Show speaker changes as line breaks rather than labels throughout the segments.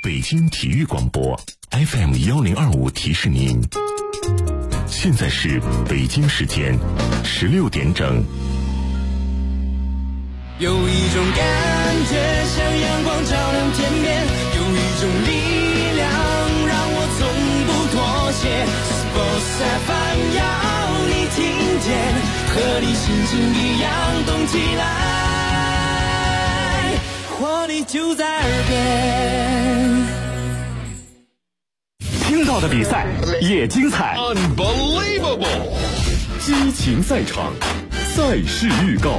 北京体育广播 FM1025提示您，现在是北京时间16点整。
有一种感觉像阳光照亮天边，有一种力量让我从不妥协。Sports FM 要你听见，和你心情一样动起来，活力就在耳边。
听到的比赛也精彩
Unbelievable
激情赛场，赛事预告。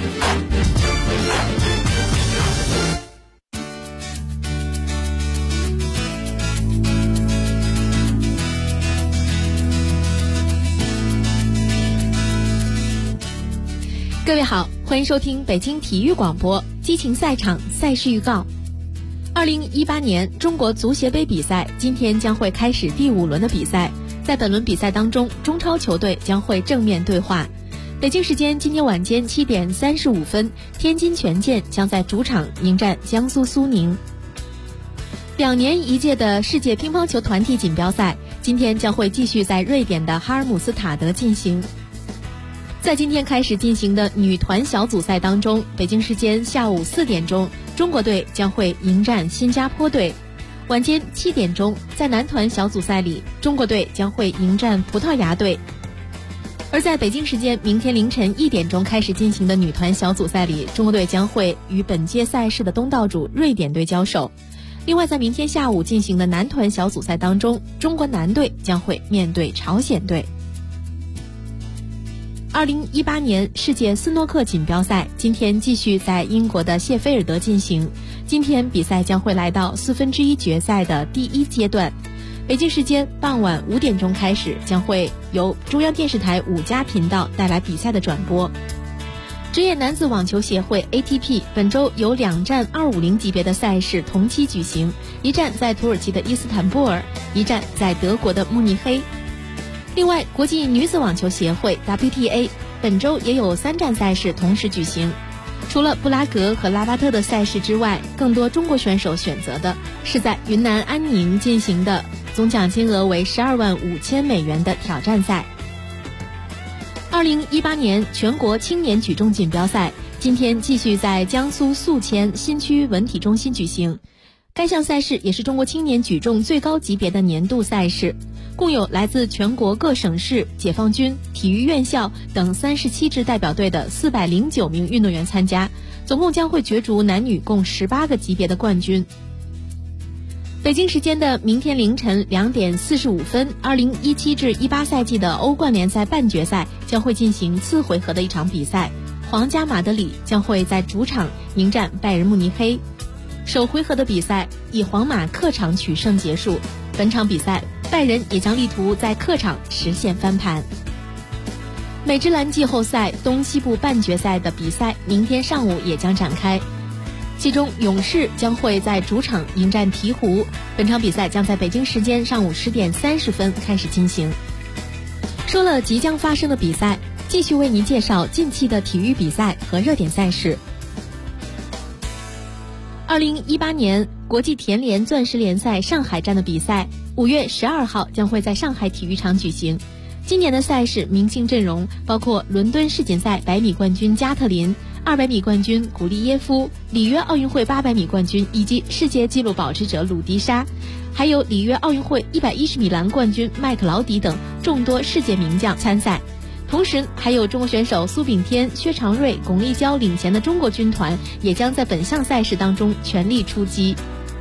各位好，欢迎收听北京体育广播激情赛场赛事预告。2018年中国足协杯比赛今天将会开始第5轮的比赛，在本轮比赛当中，中超球队将会正面对话。北京时间今天晚间7点35分，天津权健将在主场迎战江苏苏宁。2年一届的世界乒乓球团体锦标赛今天将会继续在瑞典的哈尔姆斯塔德进行。在今天开始进行的女团小组赛当中，北京时间下午4点钟，中国队将会迎战新加坡队。晚间7点钟，在男团小组赛里，中国队将会迎战葡萄牙队。而在北京时间明天凌晨1点钟开始进行的女团小组赛里，中国队将会与本届赛事的东道主瑞典队交手。另外，在明天下午进行的男团小组赛当中，中国男队将会面对朝鲜队。2018年世界斯诺克锦标赛今天继续在英国的谢菲尔德进行，今天比赛将会来到1/4决赛的第1阶段。北京时间傍晚5点钟开始，将会由中央电视台5家频道带来比赛的转播。职业男子网球协会 ATP 本周有2站250级别的赛事同期举行，一站在土耳其的伊斯坦布尔，一站在德国的慕尼黑。另外，国际女子网球协会 WTA 本周也有3站赛事同时举行。除了布拉格和拉巴特的赛事之外，更多中国选手选择的是在云南安宁进行的总奖金额为$125,000的挑战赛。2018年全国青年举重锦标赛今天继续在江苏宿迁新区文体中心举行。该项赛事也是中国青年举重最高级别的年度赛事，共有来自全国各省市、解放军、体育院校等37支代表队的409名运动员参加，总共将会角逐男女共18个级别的冠军。北京时间的明天凌晨2点45分，2017至18赛季的欧冠联赛半决赛将会进行次回合的一场比赛，皇家马德里将会在主场迎战拜仁慕尼黑。首回合的比赛以皇马客场取胜结束，本场比赛拜仁也将力图在客场实现翻盘。美职篮季后赛东西部半决赛的比赛明天上午也将展开，其中勇士将会在主场迎战鹈鹕，本场比赛将在北京时间上午10点30分开始进行。说了即将发生的比赛，继续为您介绍近期的体育比赛和热点赛事。2018年国际田联钻石联赛上海站的比赛5月12号将会在上海体育场举行。今年的赛事明星阵容包括伦敦世锦赛100米冠军加特林、200米冠军古利耶夫、里约奥运会800米冠军以及世界纪录保持者鲁迪莎，还有里约奥运会110米栏冠军麦克劳迪等众多世界名将参赛。同时还有中国选手苏炳添、薛长瑞、巩立姣领衔的中国军团也将在本项赛事当中全力出击。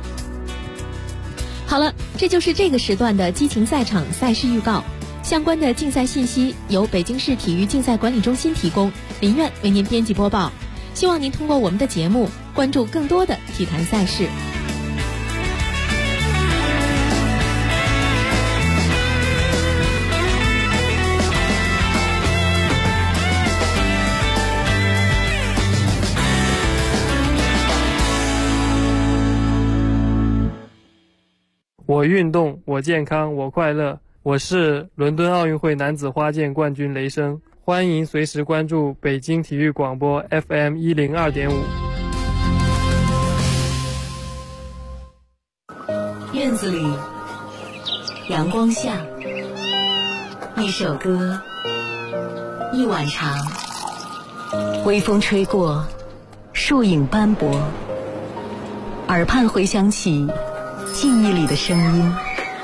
好了，这就是这个时段的激情赛场赛事预告。相关的竞赛信息由北京市体育竞赛管理中心提供，林苑为您编辑播报。希望您通过我们的节目关注更多的体坛赛事。
我运动，我健康，我快乐。我是伦敦奥运会男子花剑冠军雷声，欢迎随时关注北京体育广播 FM102.5。
院子里，阳光下，一首歌，一碗茶，微风吹过，树影斑驳，耳畔回响起记忆里的声音。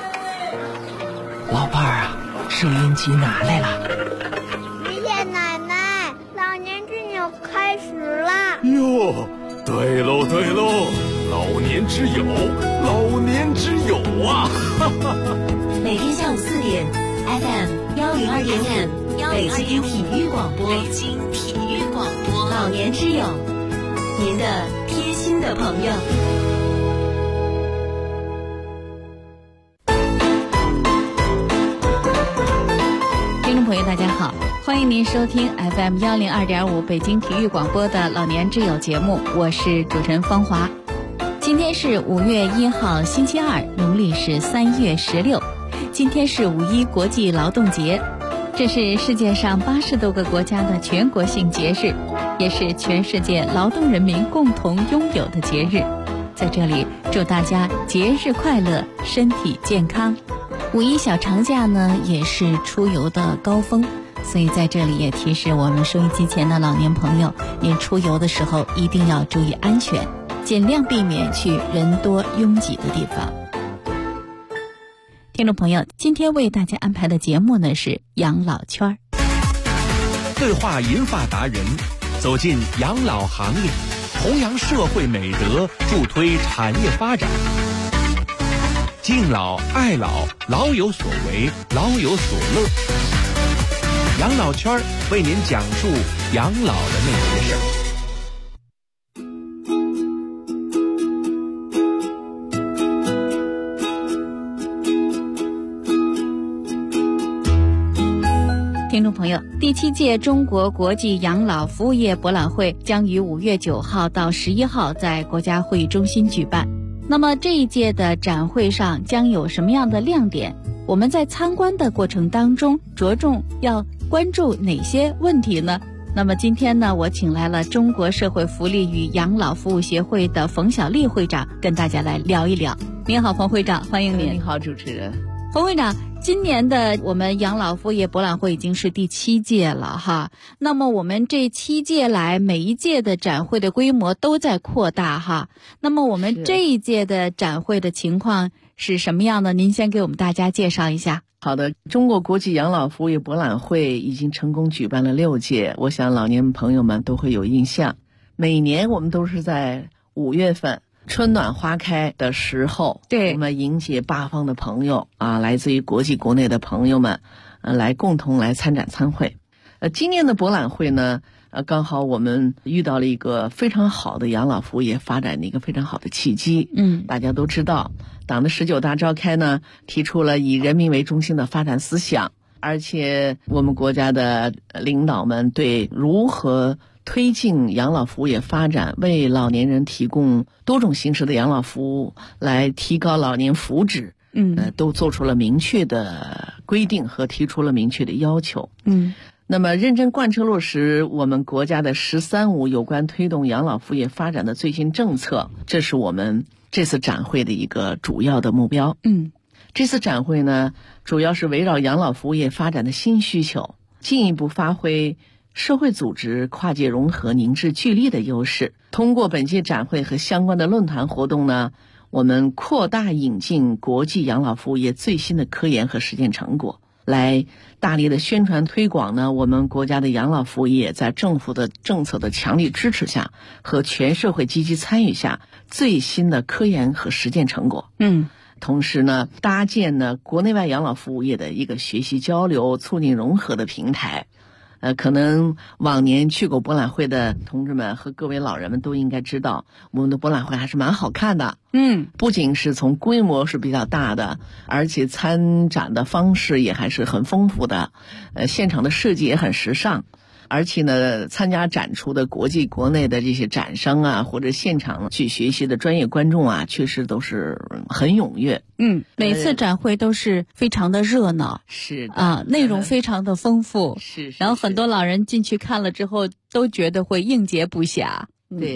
老伴儿啊，收音机拿来了。
爷爷奶奶，老年之友开始啦！
哟，对喽对喽，老年之友，老年之友啊！
每天下午4点 FM 102.5北京体育广播，北京体育广播，老年之友，您的贴心的朋友。
听众朋友大家好，欢迎您收听 FM 102.5北京体育广播的老年之友节目，我是主持人芳华。今天是5月1号星期二，农历是3月16，今天是5·1国际劳动节，这是世界上80多个国家的全国性节日，也是全世界劳动人民共同拥有的节日。在这里祝大家节日快乐，身体健康。5·1小长假呢，也是出游的高峰，所以在这里也提示我们收音机前的老年朋友，您出游的时候一定要注意安全，尽量避免去人多拥挤的地方。听众朋友，今天为大家安排的节目呢是养老圈。
对话银发达人，走进养老行业，弘扬社会美德，助推产业发展。敬老爱老，老有所为，老有所乐。养老圈为您讲述养老的那些事儿。
听众朋友，第7届中国国际养老服务业博览会将于5月9号到11号在国家会议中心举办。那么这一届的展会上将有什么样的亮点？我们在参观的过程当中着重要关注哪些问题呢？那么今天呢，我请来了中国社会福利与养老服务协会的冯小丽会长，跟大家来聊一聊。您好，冯会长，欢迎您。
你好，主持人。
冯会长，今年的我们养老服务业博览会已经是第7届了哈。那么我们这7届来，每一届的展会的规模都在扩大哈。那么我们这一届的展会的情况是什么样的？您先给我们大家介绍一下。
好的，中国国际养老服务业博览会已经成功举办了6届，我想老年朋友们都会有印象。每年我们都是在5月份春暖花开的时候，对，我们迎接8方的朋友啊，来自于国际国内的朋友们，来共同来参展参会。今年的博览会呢，刚好我们遇到了一个非常好的养老服务业发展的一个非常好的契机。大家都知道，党的19大召开呢，提出了以人民为中心的发展思想，而且我们国家的领导们对如何推进养老服务业发展，为老年人提供多种形式的养老服务，来提高老年福祉，都做出了明确的规定和提出了明确的要求。那么认真贯彻落实我们国家的“13·5”有关推动养老服务业发展的最新政策，这是我们这次展会的一个主要的目标。这次展会呢，主要是围绕养老服务业发展的新需求，进一步发挥社会组织跨界融合、凝聚聚力的优势。通过本届展会和相关的论坛活动呢，我们扩大引进国际养老服务业最新的科研和实践成果，来大力的宣传推广呢我们国家的养老服务业在政府的政策的强力支持下和全社会积极参与下最新的科研和实践成果。同时呢，搭建呢国内外养老服务业的一个学习交流、促进融合的平台。可能往年去过博览会的同志们和各位老人们都应该知道，我们的博览会还是蛮好看的。不仅是从规模是比较大的，而且参展的方式也还是很丰富的，现场的设计也很时尚。而且呢，参加展出的国际国内的这些展商啊，或者现场去学习的专业观众啊，确实都是很踊跃。
每次展会都是非常的热闹，
是的
啊，内容非常的丰富，
是。
然后很多老人进去看了之后，都觉得会应接不暇。
对，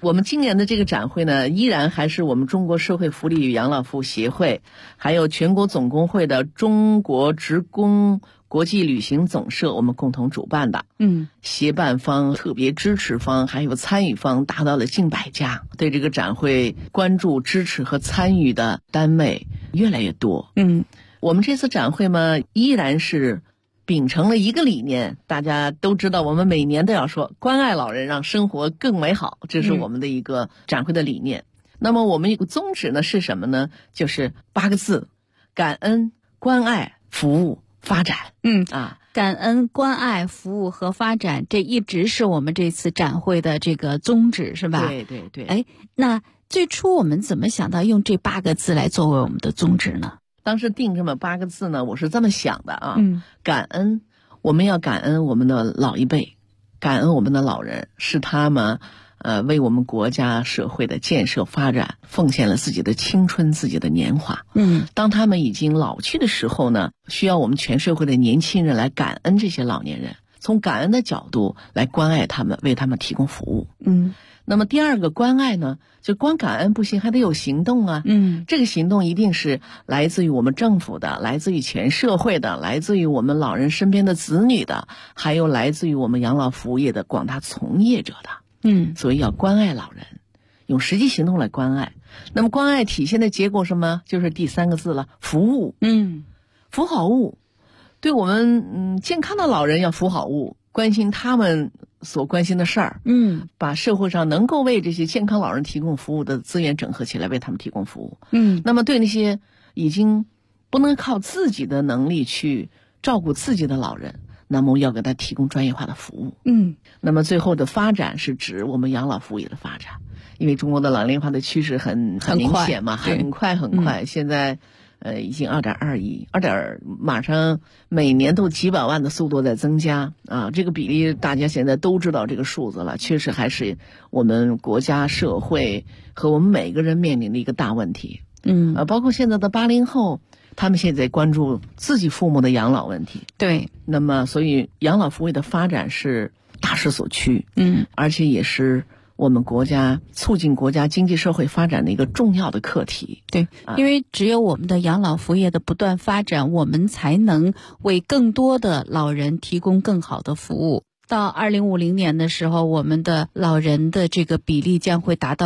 我们今年的这个展会呢，依然还是我们中国社会福利与养老服务协会，还有全国总工会的中国职工国际旅行总社我们共同主办的。协办方、特别支持方还有参与方达到了近100家，对这个展会关注、支持和参与的单位越来越多。我们这次展会嘛，依然是秉承了一个理念，大家都知道，我们每年都要说关爱老人，让生活更美好，这是我们的一个展会的理念。那么我们一个宗旨呢是什么呢？就是8个字：感恩、关爱、服务、发展。
感恩、关爱、服务和发展，这一直是我们这次展会的这个宗旨，是吧？
对对对。
那最初我们怎么想到用这8个字来作为我们的宗旨呢？
当时定这么8个字呢，我是这么想的啊。感恩，我们要感恩我们的老一辈，感恩我们的老人，是他们为我们国家社会的建设发展奉献了自己的青春、自己的年华。当他们已经老去的时候呢，需要我们全社会的年轻人来感恩这些老年人，从感恩的角度来关爱他们，为他们提供服务。那么第二个关爱呢，就光感恩不行，还得有行动啊。这个行动一定是来自于我们政府的，来自于全社会的，来自于我们老人身边的子女的，还有来自于我们养老服务业的广大从业者的。所以要关爱老人，用实际行动来关爱。那么关爱体现的结果什么？就是第3个字了，服务。服好务，对我们健康的老人要服好务，关心他们所关心的事儿。把社会上能够为这些健康老人提供服务的资源整合起来，为他们提供服务。那么对那些已经不能靠自己的能力去照顾自己的老人，那么要给他提供专业化的服务。那么最后的发展是指我们养老服务业的发展，因为中国的老龄化的趋势很明显嘛，很快。现在已经2.2亿，马上每年都几百万的速度在增加啊！这个比例大家现在都知道这个数字了，确实还是我们国家社会和我们每个人面临的一个大问题。包括现在的80后，他们现在关注自己父母的养老问题。
对，
那么所以养老服务的发展是大势所趋。而且也是我们国家促进国家经济社会发展的一个重要的课题。
对，因为只有我们的养老服务业的不断发展，我们才能为更多的老人提供更好的服务。到2050年的时候，我们的老人的这个比例将会达到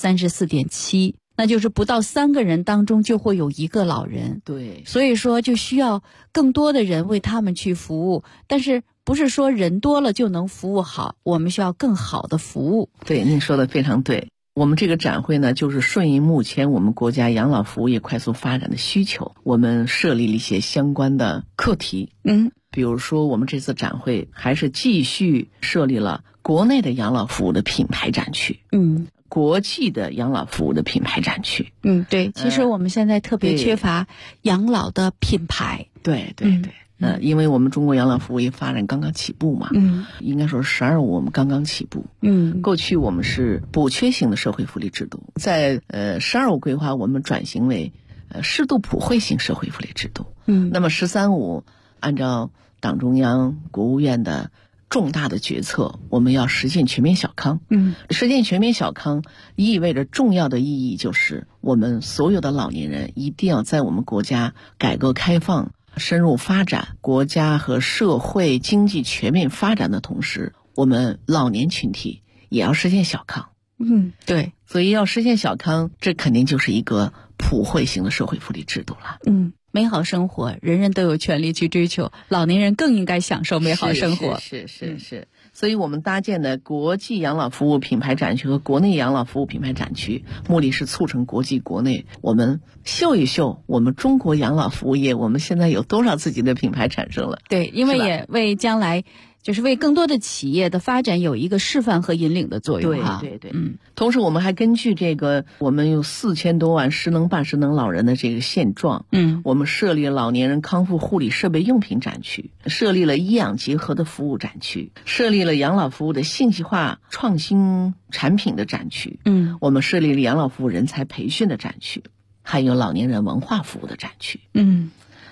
34.7%，那就是不到3个人当中就会有1个老人。
对，
所以说就需要更多的人为他们去服务，但是不是说人多了就能服务好，我们需要更好的服务。
对，您说的非常对。我们这个展会呢，就是顺应目前我们国家养老服务业快速发展的需求，我们设立了一些相关的课题。比如说我们这次展会还是继续设立了国内的养老服务的品牌展区。国际的养老服务的品牌展区。
对，其实我们现在特别缺乏养老的品牌。
对。因为我们中国养老服务业发展刚刚起步嘛，应该说12五我们刚刚起步。过去我们是补缺型的社会福利制度，在12五规划我们转型为适度普惠型社会福利制度。那么13五按照党中央、国务院的重大的决策，我们要实现全面小康。实现全面小康意味着重要的意义就是我们所有的老年人一定要在我们国家改革开放深入发展，国家和社会经济全面发展的同时，我们老年群体也要实现小康。
对，
所以要实现小康，这肯定就是一个普惠型的社会福利制度了。
美好生活人人都有权利去追求，老年人更应该享受美好生活。
是。所以我们搭建的国际养老服务品牌展区和国内养老服务品牌展区，目的是促成国际国内我们秀一秀我们中国养老服务业我们现在有多少自己的品牌产生了。
对，因为也为将来就是为更多的企业的发展有一个示范和引领的作用。
对。同时我们还根据这个我们有4000多万失能半失能老人的这个现状，我们设立了老年人康复护理设备用品展区，设立了医养结合的服务展区，设立了养老服务的信息化创新产品的展区，我们设立了养老服务人才培训的展区，还有老年人文化服务的展区。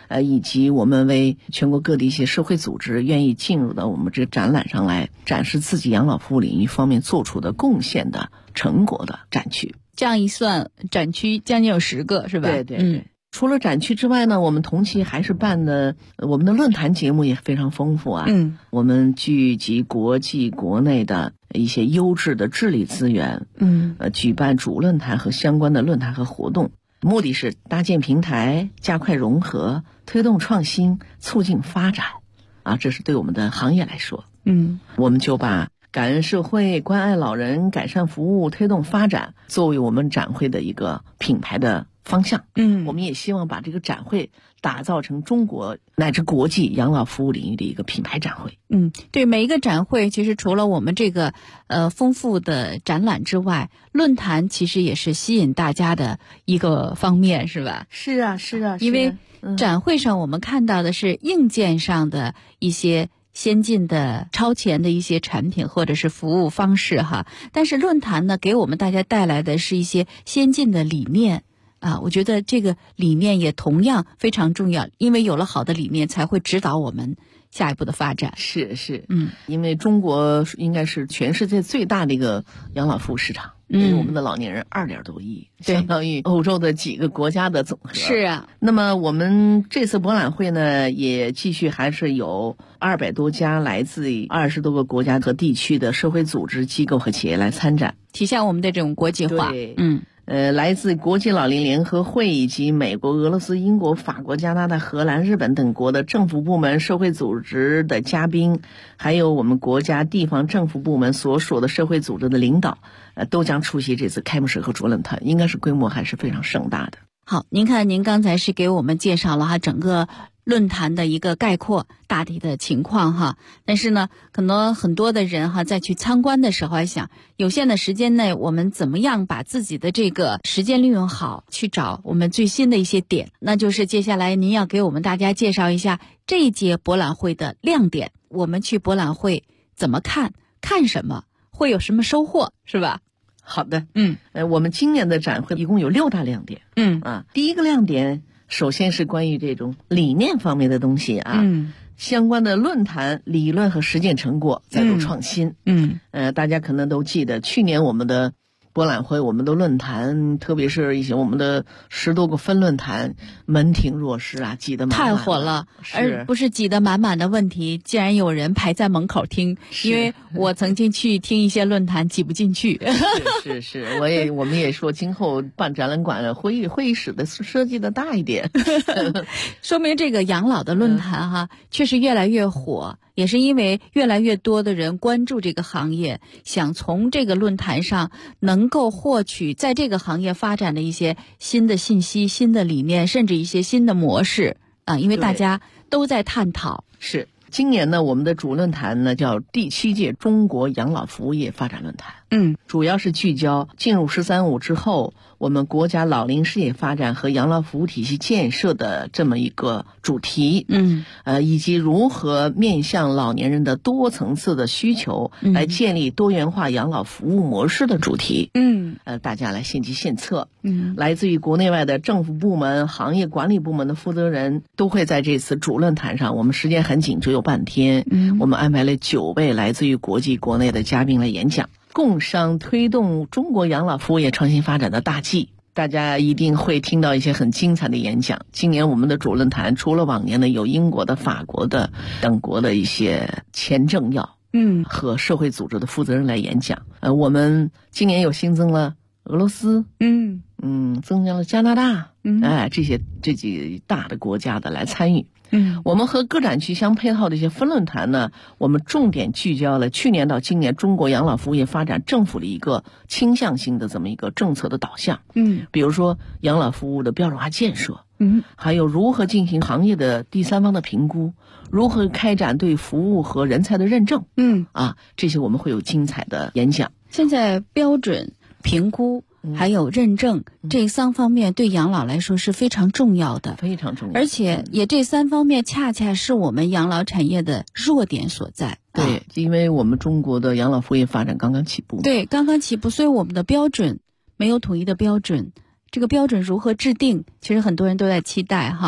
以及我们为全国各地一些社会组织愿意进入到我们这个展览上来展示自己养老服务领域方面做出的贡献的成果的展区。
这样一算，展区将近有10个，是吧？
对对对。除了展区之外呢，我们同期还是办的我们的论坛节目也非常丰富啊。我们聚集国际国内的一些优质的智力资源，举办主论坛和相关的论坛和活动，目的是搭建平台，加快融合，推动创新，促进发展啊，这是对我们的行业来说。我们就把感恩社会、关爱老人、改善服务、推动发展作为我们展会的一个品牌的方向。我们也希望把这个展会打造成中国乃至国际养老服务领域的一个品牌展会。
对，每一个展会其实除了我们这个丰富的展览之外，论坛其实也是吸引大家的一个方面，是吧？
是啊，是啊，
因为展会上我们看到的是硬件上的一些先进的超前的一些产品或者是服务方式哈，但是论坛呢给我们大家带来的是一些先进的理念啊，我觉得这个理念也同样非常重要，因为有了好的理念才会指导我们下一步的发展。
是，因为中国应该是全世界最大的一个养老服务市场，因为我们的老年人2点多亿，相当于欧洲的几个国家的总和。
是啊，
那么我们这次博览会呢，也继续还是有200多家来自20多个国家和地区的社会组织、机构和企业来参展，
体现我们的这种国际化。
来自国际老龄联合会以及美国、俄罗斯、英国、法国、加拿大、荷兰、日本等国的政府部门、社会组织的嘉宾，还有我们国家地方政府部门所属的社会组织的领导，都将出席这次开幕式和主论坛，应该是规模还是非常盛大的。
好，您看，您刚才是给我们介绍了整个论坛的一个概括大体的情况哈，但是呢，可能很多的人在去参观的时候还想，有限的时间内我们怎么样把自己的这个时间利用好，去找我们最新的一些点，那就是接下来您要给我们大家介绍一下这一届博览会的亮点，我们去博览会怎么看什么，会有什么收获，是吧？
好的，我们今年的展会一共有6大亮点。第一个亮点首先是关于这种理念方面的东西啊，相关的论坛理论和实践成果再度创新。大家可能都记得去年我们的博览会，我们的论坛，特别是一些我们的10多个分论坛门庭若市啊，挤得满满的，
太火了。而不是挤得满满的问题，竟然有人排在门口听，因为我曾经去听一些论坛挤不进去。
是，我们也说今后办展览馆会议室的设计的大一点。
说明这个养老的论坛确实越来越火，也是因为越来越多的人关注这个行业，想从这个论坛上能够获取在这个行业发展的一些新的信息、新的理念，甚至一些新的模式啊，因为大家都在探讨。
是，今年呢，我们的主论坛呢叫第7届中国养老服务业发展论坛。主要是聚焦进入“13五”之后，我们国家老龄事业发展和养老服务体系建设的这么一个主题。以及如何面向老年人的多层次的需求，来建立多元化养老服务模式的主题。大家来献计献策。来自于国内外的政府部门、行业管理部门的负责人都会在这次主论坛上，我们时间很紧，只有半天。我们安排了9位来自于国际国内的嘉宾来演讲，共商推动中国养老服务业创新发展的大计。大家一定会听到一些很精彩的演讲。今年我们的主论坛除了往年的有英国的、法国的等国的一些前政要和社会组织的负责人来演讲。我们今年又新增了俄罗斯，增加了加拿大，这几大的国家的来参与。我们和各展区相配套的一些分论坛呢，我们重点聚焦了去年到今年中国养老服务业发展政府的一个倾向性的这么一个政策的导向。比如说养老服务的标准化建设，还有如何进行行业的第三方的评估，如何开展对服务和人才的认证。这些我们会有精彩的演讲。
现在标准、评估还有认证这3方面对养老来说是非常重要的，
非常重要，
而且也这3方面恰恰是我们养老产业的弱点所在。
对，因为我们中国的养老服务业发展刚刚起步。
对，刚刚起步，所以我们的标准没有统一的标准，这个标准如何制定，其实很多人都在期待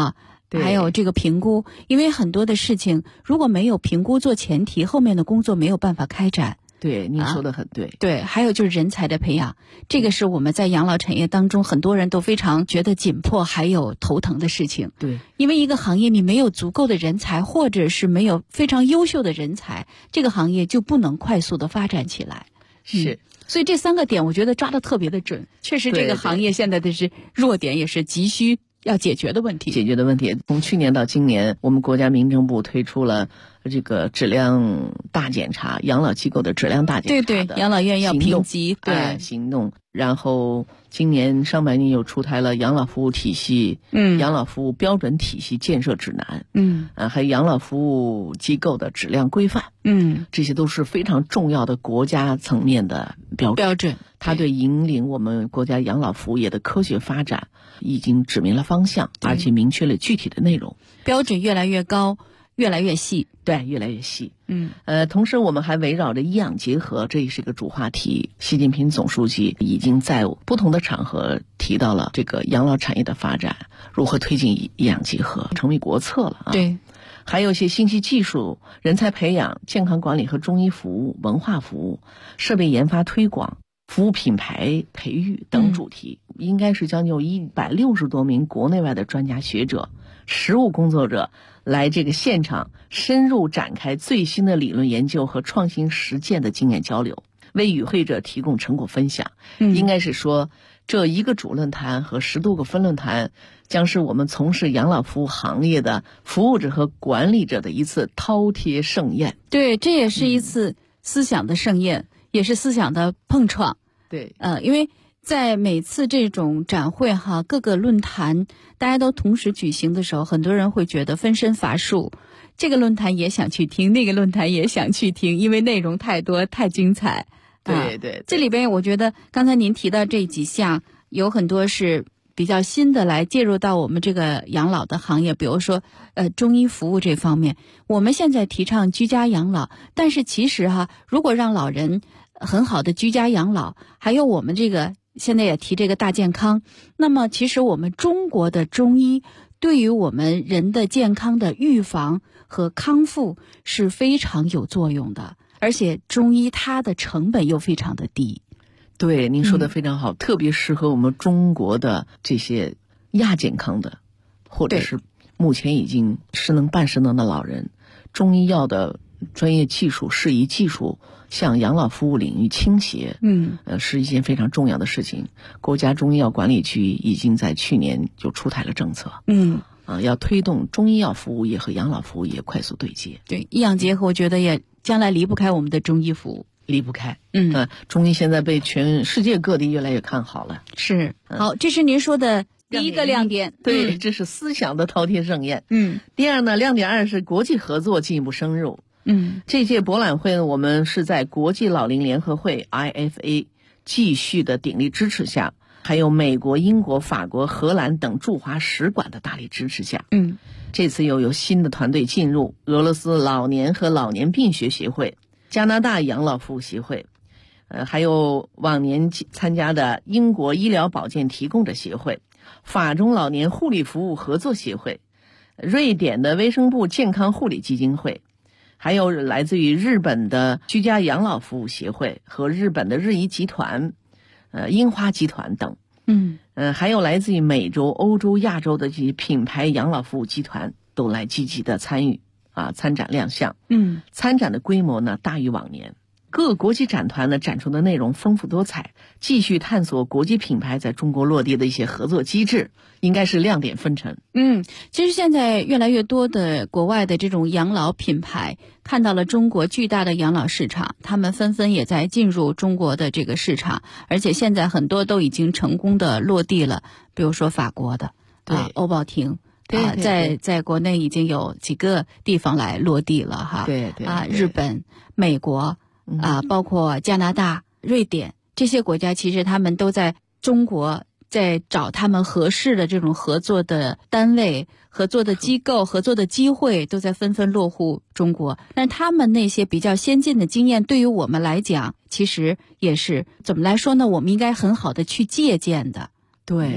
还有这个评估，因为很多的事情如果没有评估做前提，后面的工作没有办法开展。
对，您说的很对。
对，还有就是人才的培养，这个是我们在养老产业当中很多人都非常觉得紧迫还有头疼的事情。
对，
因为一个行业你没有足够的人才，或者是没有非常优秀的人才，这个行业就不能快速的发展起来。
是。
所以这3个点我觉得抓得特别的准，确实这个行业现在的是弱点，也是急需要解决的问题。
从去年到今年，我们国家民政部推出了这个质量大检查，养老机构的质量大检查的
对，养老院要评级，对，
行动。然后今年上半年又出台了养老服务体系、养老服务标准体系建设指南，还有养老服务机构的质量规范，这些都是非常重要的国家层面的标准。它对引领我们国家养老服务业的科学发展已经指明了方向，而且明确了具体的内容。
标准越来越高，越来越细。
对，越来越细。同时我们还围绕着医养结合，这也是个主话题。习近平总书记已经在不同的场合提到了这个养老产业的发展，如何推进医养结合，成为国策了啊。
对，
还有一些信息技术、人才培养、健康管理和中医服务、文化服务、设备研发推广、服务品牌培育等主题，应该是将近有160多名国内外的专家学者、实务工作者来这个现场深入展开最新的理论研究和创新实践的经验交流，为与会者提供成果分享。应该是说，这一个主论坛和10多个分论坛，将是我们从事养老服务行业的服务者和管理者的一次饕餮盛宴。
对，这也是一次思想的盛宴，也是思想的碰撞。
对，
因为在每次这种展会各个论坛大家都同时举行的时候，很多人会觉得分身乏术，这个论坛也想去听，那个论坛也想去听，因为内容太多太精彩。
对，
这里边我觉得刚才您提到这几项，有很多是比较新的来介入到我们这个养老的行业，比如说中医服务这方面，我们现在提倡居家养老，但是其实如果让老人很好的居家养老，还有我们这个现在也提这个大健康，那么其实我们中国的中医对于我们人的健康的预防和康复是非常有作用的，而且中医它的成本又非常的低。
对，您说的非常好，特别适合我们中国的这些亚健康的，或者是目前已经失能半失能的老人，中医药的专业技术、适宜技术向养老服务领域倾斜，是一件非常重要的事情。国家中医药管理局已经在去年就出台了政策，要推动中医药服务业和养老服务业快速对接。
对，医养结合，我觉得也将来离不开我们的中医服务。
离不开，中医现在被全世界各地越来越看好了。
是，好，这是您说的第一个亮点。
对，这是思想的饕餮盛宴。第二呢，亮点2是国际合作进一步深入。这届博览会呢，我们是在国际老龄联合会 IFA 继续的鼎力支持下，还有美国、英国、法国、荷兰等驻华使馆的大力支持下，这次又有新的团队进入，俄罗斯老年和老年病学协会、加拿大养老服务协会，还有往年参加的英国医疗保健提供者协会、法中老年护理服务合作协会、瑞典的卫生部健康护理基金会，还有来自于日本的居家养老服务协会和日本的日医集团、樱花集团等，还有来自于美洲、欧洲、亚洲的这些品牌养老服务集团都来积极的参与参展亮相。参展的规模呢大于往年。各国际展团呢展出的内容丰富多彩，继续探索国际品牌在中国落地的一些合作机制，应该是亮点纷呈。
其实现在越来越多的国外的这种养老品牌看到了中国巨大的养老市场，他们纷纷也在进入中国的这个市场，而且现在很多都已经成功的落地了，比如说法国的欧宝婷。在国内已经有几个地方来落地了日本、美国包括加拿大、瑞典这些国家，其实他们都在中国在找他们合适的这种合作的单位、合作的机构、合作的机会，都在纷纷落户中国。但他们那些比较先进的经验，对于我们来讲，其实也是怎么来说呢？我们应该很好的去借鉴的。
对。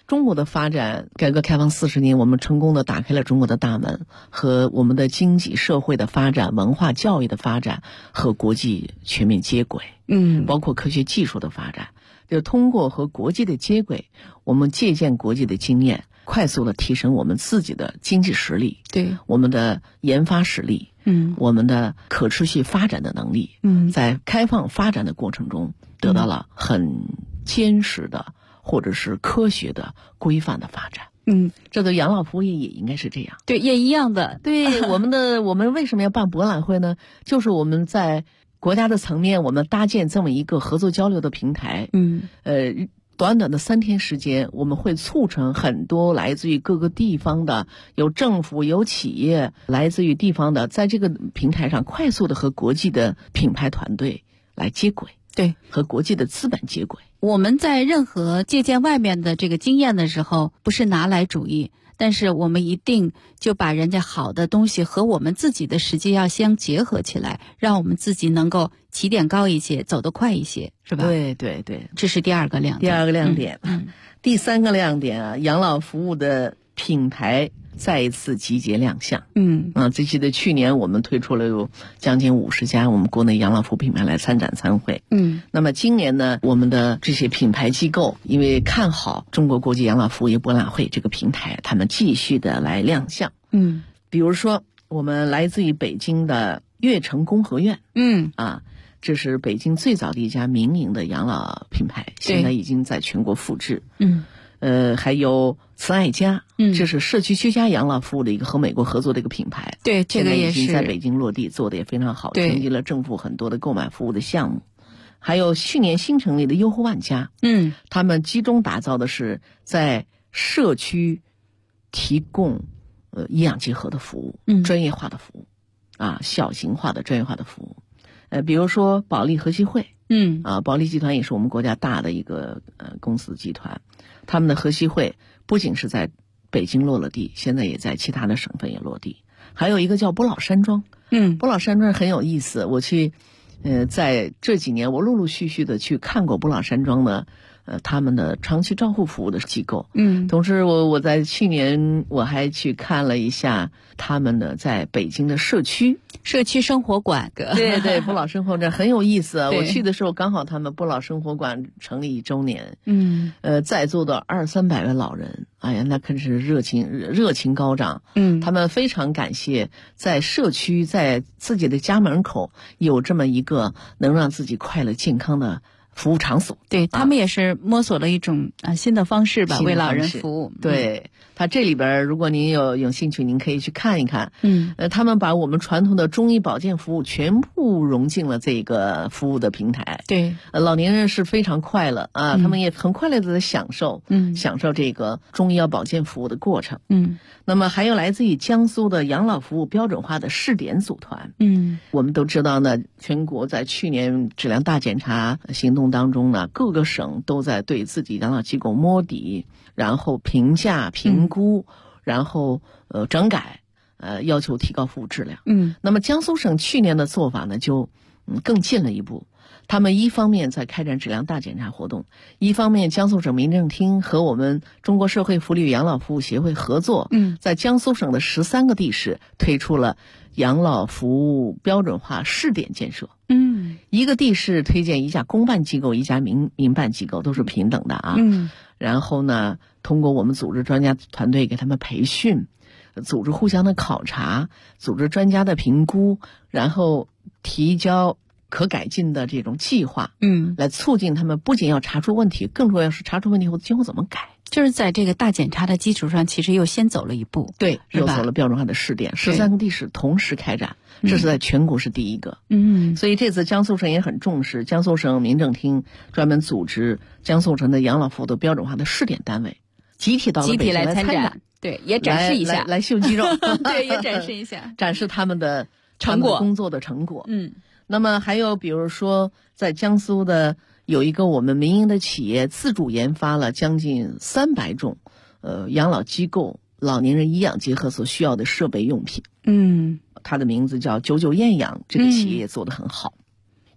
中国的发展，改革开放40年，我们成功的打开了中国的大门，和我们的经济社会的发展、文化教育的发展和国际全面接轨。包括科学技术的发展，就通过和国际的接轨，我们借鉴国际的经验，快速的提升我们自己的经济实力，
对
我们的研发实力，我们的可持续发展的能力，在开放发展的过程中得到了很坚实的或者是科学的规范的发展。这对养老服务业也应该是这样。
对，也一样的。
对，我们为什么要办博览会呢？就是我们在国家的层面，我们搭建这么一个合作交流的平台。短短的3天时间，我们会促成很多来自于各个地方的，有政府有企业，来自于地方的，在这个平台上快速的和国际的品牌团队来接轨。
对，
和国际的资本接轨。
我们在任何借鉴外面的这个经验的时候，不是拿来主义，但是我们一定就把人家好的东西和我们自己的实际要相结合起来，让我们自己能够起点高一些，走得快一些，是吧？
对对对，
这是第二个亮点。
第二个亮点。第3个亮点啊，养老服务的品牌再一次集结亮相。这记得去年我们推出了有将近50家我们国内养老服务品牌来参展参会。那么今年呢，我们的这些品牌机构因为看好中国国际养老服务业博览会这个平台，他们继续的来亮相。比如说我们来自于北京的悦城宫和苑。这是北京最早的一家民营的养老品牌，现在已经在全国复制。还有慈爱家，这是社区居家养老服务的一个和美国合作的一个品牌。
对，这个也是
现在已经在北京落地，做的也非常好，承接了政府很多的购买服务的项目。还有去年新成立的优厚万家，他们集中打造的是在社区提供医养结合的服务，专业化的服务，小型化的专业化的服务。比如说保利和熙汇，保利集团也是我们国家大的一个公司集团，他们的和熙汇不仅是在北京落了地，现在也在其他的省份也落地。还有一个叫不老山庄，不老山庄很有意思，我去在这几年我陆陆续续的去看过不老山庄的他们的长期照护服务的机构。同时我在去年我还去看了一下他们的在北京的社区
生活馆。
对对，不老生活馆很有意思。我去的时候刚好他们不老生活馆成立1周年。在座的200-300位老人，哎呀，那可是热情高涨。他们非常感谢在社区在自己的家门口有这么一个能让自己快乐健康的服务场所。
对，他们也是摸索了一种新的方式吧，为老人服务。
对，他这里边如果您有兴趣，您可以去看一看。他们把我们传统的中医保健服务全部融进了这个服务的平台。
对，
老年人是非常快乐他们也很快乐的享受这个中医药保健服务的过程。那么还有来自于江苏的养老服务标准化的试点组团。我们都知道呢，全国在去年质量大检查行动当中呢，各个省都在对自己养老机构摸底，然后评价评估，然后整改，要求提高服务质量。那么江苏省去年的做法呢，就更进了一步。他们一方面在开展质量大检查活动，一方面江苏省民政厅和我们中国社会福利与养老服务协会合作，在江苏省的13个地市推出了养老服务标准化试点建设。一个地市推荐一家公办机构，一家民办机构，都是平等的然后呢，通过我们组织专家团队给他们培训，组织互相的考察，组织专家的评估，然后提交可改进的这种计划，来促进他们不仅要查出问题，更重要是查出问题后今后怎么改。
就是在这个大检查的基础上，其实又先走了一步。
对，又走了标准化的试点，13个地市同时开展，这是在全国是第一个。所以这次江苏省也很重视，江苏省民政厅专门组织江苏省的养老服务的标准化的试点单位集体到了北京来参展。
对，也展示一下，
来秀肌肉。
对，也展示一下，
展示他们的
成果，
工作的成果。那么还有比如说在江苏的有一个我们民营的企业自主研发了将近300种养老机构老年人医养结合所需要的设备用品。它的名字叫99艳养，这个企业也做得很好。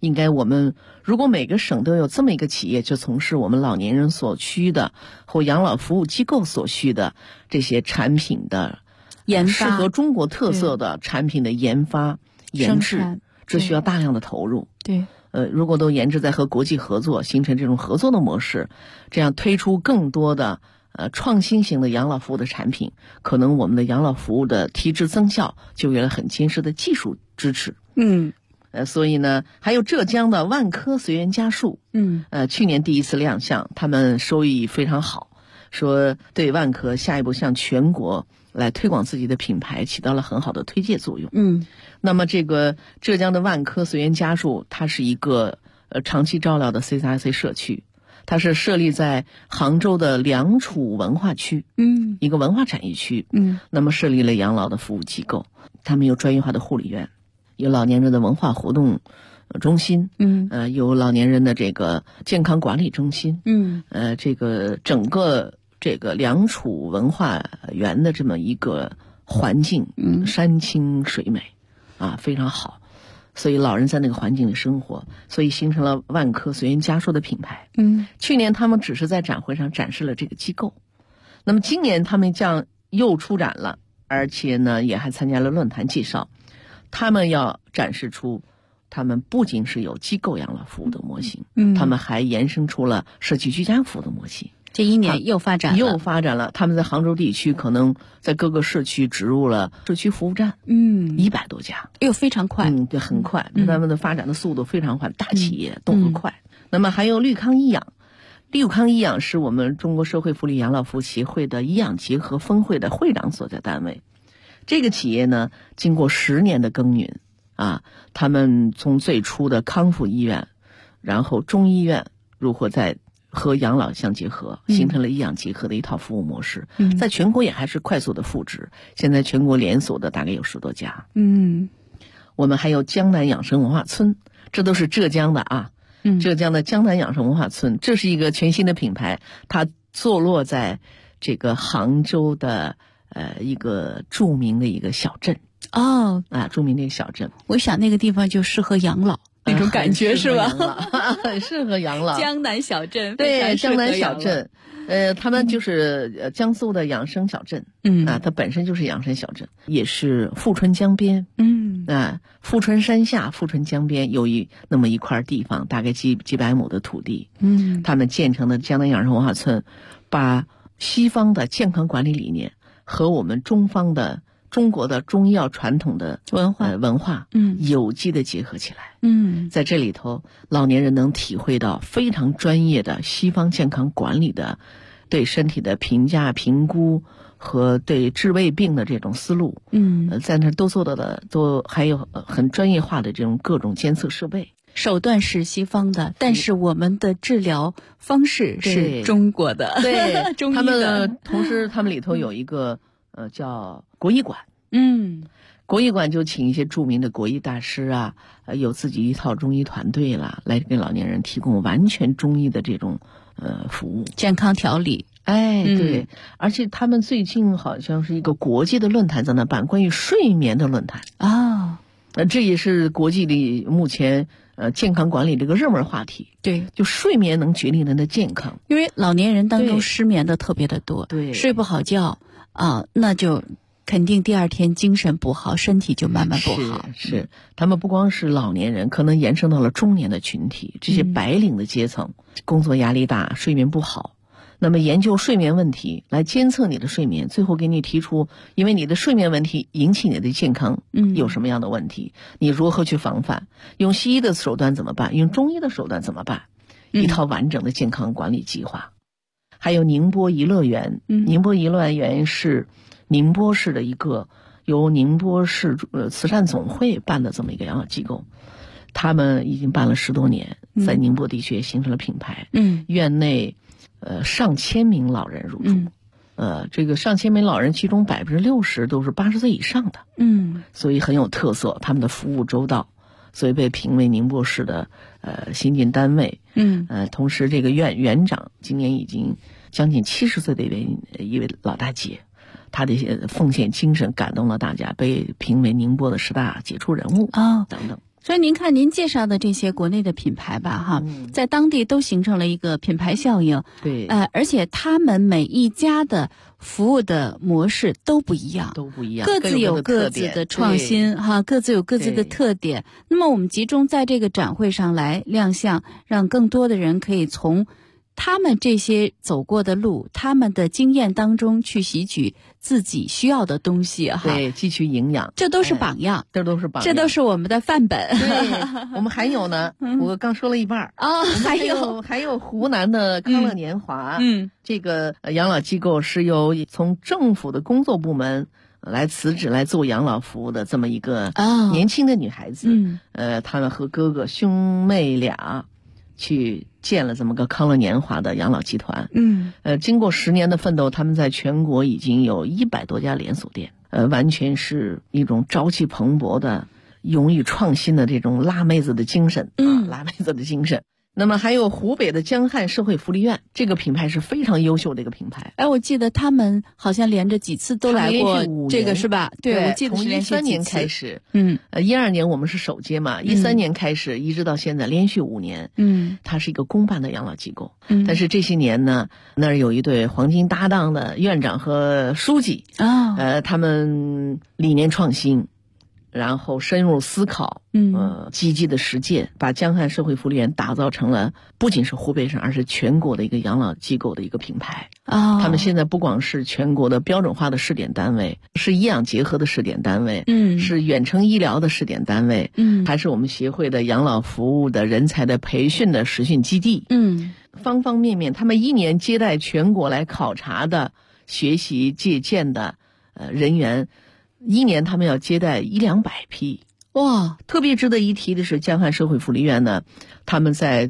应该我们如果每个省都有这么一个企业，就从事我们老年人所需的或养老服务机构所需的这些产品的
研发，
适合中国特色的产品的研发研制，这需要大量的投入。
对，
如果都研制在和国际合作，形成这种合作的模式，这样推出更多的创新型的养老服务的产品，可能我们的养老服务的提质增效就有了很坚实的技术支持。所以呢，还有浙江的万科随园家数，去年第一次亮相，他们收益非常好，说对万科下一步向全国来推广自己的品牌起到了很好的推介作用。那么这个浙江的万科随园家数，它是一个长期照料的 CSRC 社区，它是设立在杭州的良渚文化区，一个文化产业区。那么设立了养老的服务机构，他们有专业化的护理院，有老年人的文化活动中心，有老年人的这个健康管理中心，这个整个这个良渚文化园的这么一个环境，山清水美啊，非常好。所以老人在那个环境里生活，所以形成了万科随园家数的品牌。去年他们只是在展会上展示了这个机构，那么今年他们将又出展了，而且呢也还参加了论坛介绍。他们要展示出他们不仅是有机构养老服务的模型，他们还延伸出了社区居家服务的模型。
这一年又发展
了，他们在杭州地区可能在各个社区植入了社区服务站，100多家，
非常快，
对，很快，他们的发展的速度非常快，大企业动作快。那么还有绿康医养，绿康医养是我们中国社会福利养老服务协会的医养结合分会的会长所在单位。这个企业呢，经过10年的耕耘啊，他们从最初的康复医院，然后中医院如何在和养老相结合，形成了医养结合的一套服务模式，在全国也还是快速的复制，现在全国连锁的大概有10多家。我们还有江南养生文化村，这都是浙江的啊，浙江的江南养生文化村，这是一个全新的品牌，它坐落在这个杭州的一个著名的一个小镇。著名的一个小镇，
我想那个地方就适合养老。那种感觉是吧？
很适合养老。
江南小镇，
对，江南小镇，他们就是江苏的养生小镇，它本身就是养生小镇，也是富春江边，富春山下、富春江边有那么一块地方，大概几百亩的土地，他们建成的江南养生文化村，把西方的健康管理理念和我们中国的中医药传统的文化有机的结合起来。在这里头，老年人能体会到非常专业的西方健康管理的对身体的评价、评估和对治胃病的这种思路。在那都做到的，都还有很专业化的这种各种监测设备。
手段是西方的，但是我们的治疗方式是中国的。
对，
中医
的。同时他们里头有一个叫国医馆。国医馆就请一些著名的国医大师啊，有自己一套中医团队啦，来给老年人提供完全中医的这种服务，
健康调理。
对，而且他们最近好像是一个国际的论坛在那办，关于睡眠的论坛这也是国际里目前健康管理这个热门话题。
对，
就睡眠能决定人的健康，
因为老年人当中失眠的特别的多，
对，
睡不好觉那就肯定第二天精神不好，身体就慢慢不好。
是他们不光是老年人，可能延伸到了中年的群体，这些白领的阶层，工作压力大，睡眠不好。那么研究睡眠问题，来监测你的睡眠，最后给你提出，因为你的睡眠问题引起你的健康有什么样的问题，你如何去防范，用西医的手段怎么办，用中医的手段怎么办，一套完整的健康管理计划。还有宁波颐乐园，宁波颐乐园是宁波市的一个由宁波市慈善总会办的这么一个养老机构，他们已经办了10多年，在宁波地区也形成了品牌。院内上千名老人入住，这个上千名老人其中60%都是80岁以上的，所以很有特色，他们的服务周到，所以被评为宁波市的先进单位。同时这个园长今年已经将近70岁的一位老大姐，她的奉献精神感动了大家，被评为宁波的10大杰出人物等等。
所以您看您介绍的这些国内的品牌吧，哈，在当地都形成了一个品牌效应。
对，
而且他们每一家的服务的模式都不一样，各自有各自的创新，哈，各自有各自的特点。那么我们集中在这个展会上来亮相，让更多的人可以从他们这些走过的路，他们的经验当中去吸取自己需要的东西，哈，
对，汲取营养，
这都是榜样，
这都是榜样，
这都是我们的范本。
对，我们还有呢，我刚说了一半
哦，
还有湖南的康乐年华，这个养老机构是由从政府的工作部门来辞职来做养老服务的这么一个年轻的女孩子，他们和哥哥兄妹俩去建了这么个康乐年华的养老集团。经过10年的奋斗，他们在全国已经有100多家连锁店，完全是一种朝气蓬勃的、勇于创新的这种拉妹子的精神拉妹子的精神。那么还有湖北的江汉社会福利院，这个品牌是非常优秀的一个品牌。
我记得他们好像连着几次都来过这个是吧？对，我记得是连续
从13年开始，12年我们是首届嘛，13年开始一直到现在连续5年，它是一个公办的养老机构。但是这些年呢，那儿有一对黄金搭档的院长和书记他们理念创新，然后深入思考，积极的实践，把江汉社会福利院打造成了不仅是湖北省，而是全国的一个养老机构的一个品牌。他们现在不光是全国的标准化的试点单位，是医养结合的试点单位，是远程医疗的试点单位，还是我们协会的养老服务的人才的培训的实训基地。方方面面，他们1年接待全国来考察的、学习借鉴的人员。1年他们要接待100-200批，
哇！
特别值得一提的是，江汉社会福利院呢，他们在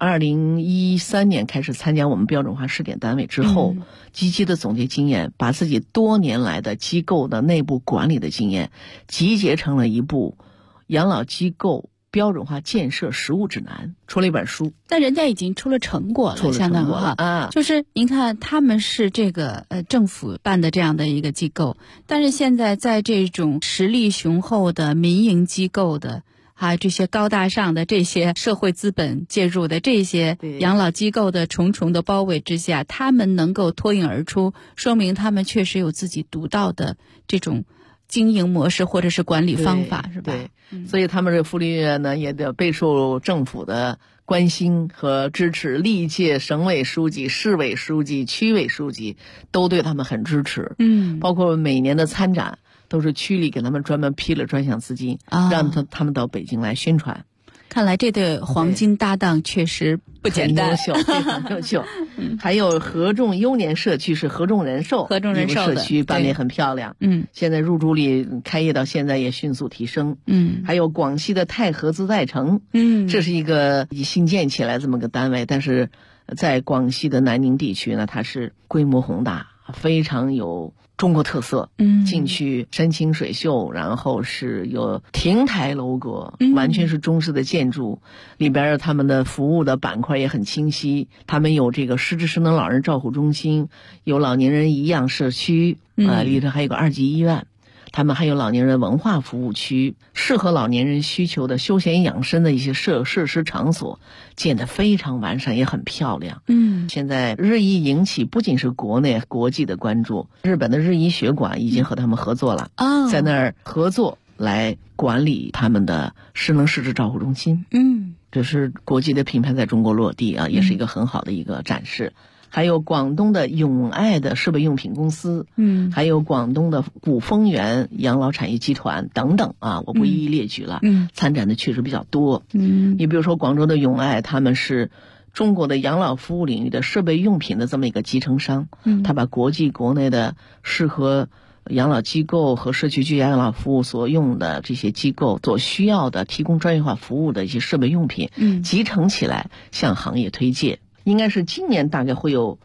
2013年开始参加我们标准化试点单位之后，积极的总结经验，把自己多年来的机构的内部管理的经验集结成了一部养老机构标准化建设实务指南，出了一本书。
但人家已经出了成果了，相当哈就是您看他们是这个政府办的这样的一个机构，但是现在在这种实力雄厚的民营机构的还有这些高大上的这些社会资本介入的这些养老机构的重重的包围之下，他们能够脱颖而出，说明他们确实有自己独到的这种经营模式或者是管理方法，是吧？
对，所以他们这个福利院呢，也得备受政府的关心和支持。历届省委书记、市委书记、区委书记都对他们很支持。包括每年的参展，都是区里给他们专门批了专项资金，让他们到北京来宣传。
看来这对黄金搭档确实不简单，
优秀，非常优秀。还有合众优年社区是合众人寿社区办得也很漂亮。现在入住率开业到现在也迅速提升。还有广西的太和自在城，这是一个新建起来这么个单位，但是在广西的南宁地区呢，它是规模宏大，非常有中国特色。进去山清水秀，然后是有亭台楼阁，完全是中式的建筑。里边他们的服务的板块也很清晰，他们有这个失智失能老人照护中心，有老年人颐养社区，里头还有个2级医院。他们还有老年人文化服务区，适合老年人需求的休闲养生的一些设施场所建得非常完善，也很漂亮。现在日益引起不仅是国内国际的关注，日本的日医学馆已经和他们合作了，在那儿合作来管理他们的失能失智照护中心。这是国际的品牌在中国落地也是一个很好的一个展示。还有广东的永爱的设备用品公司，还有广东的古丰源养老产业集团等等我不一一列举了。参展的确实比较多。你比如说广州的永爱，他们是中国的养老服务领域的设备用品的这么一个集成商，他把国际国内的适合养老机构和社区居家养老服务所用的这些机构所需要的提供专业化服务的一些设备用品，集成起来向行业推介。应该是今年大概会有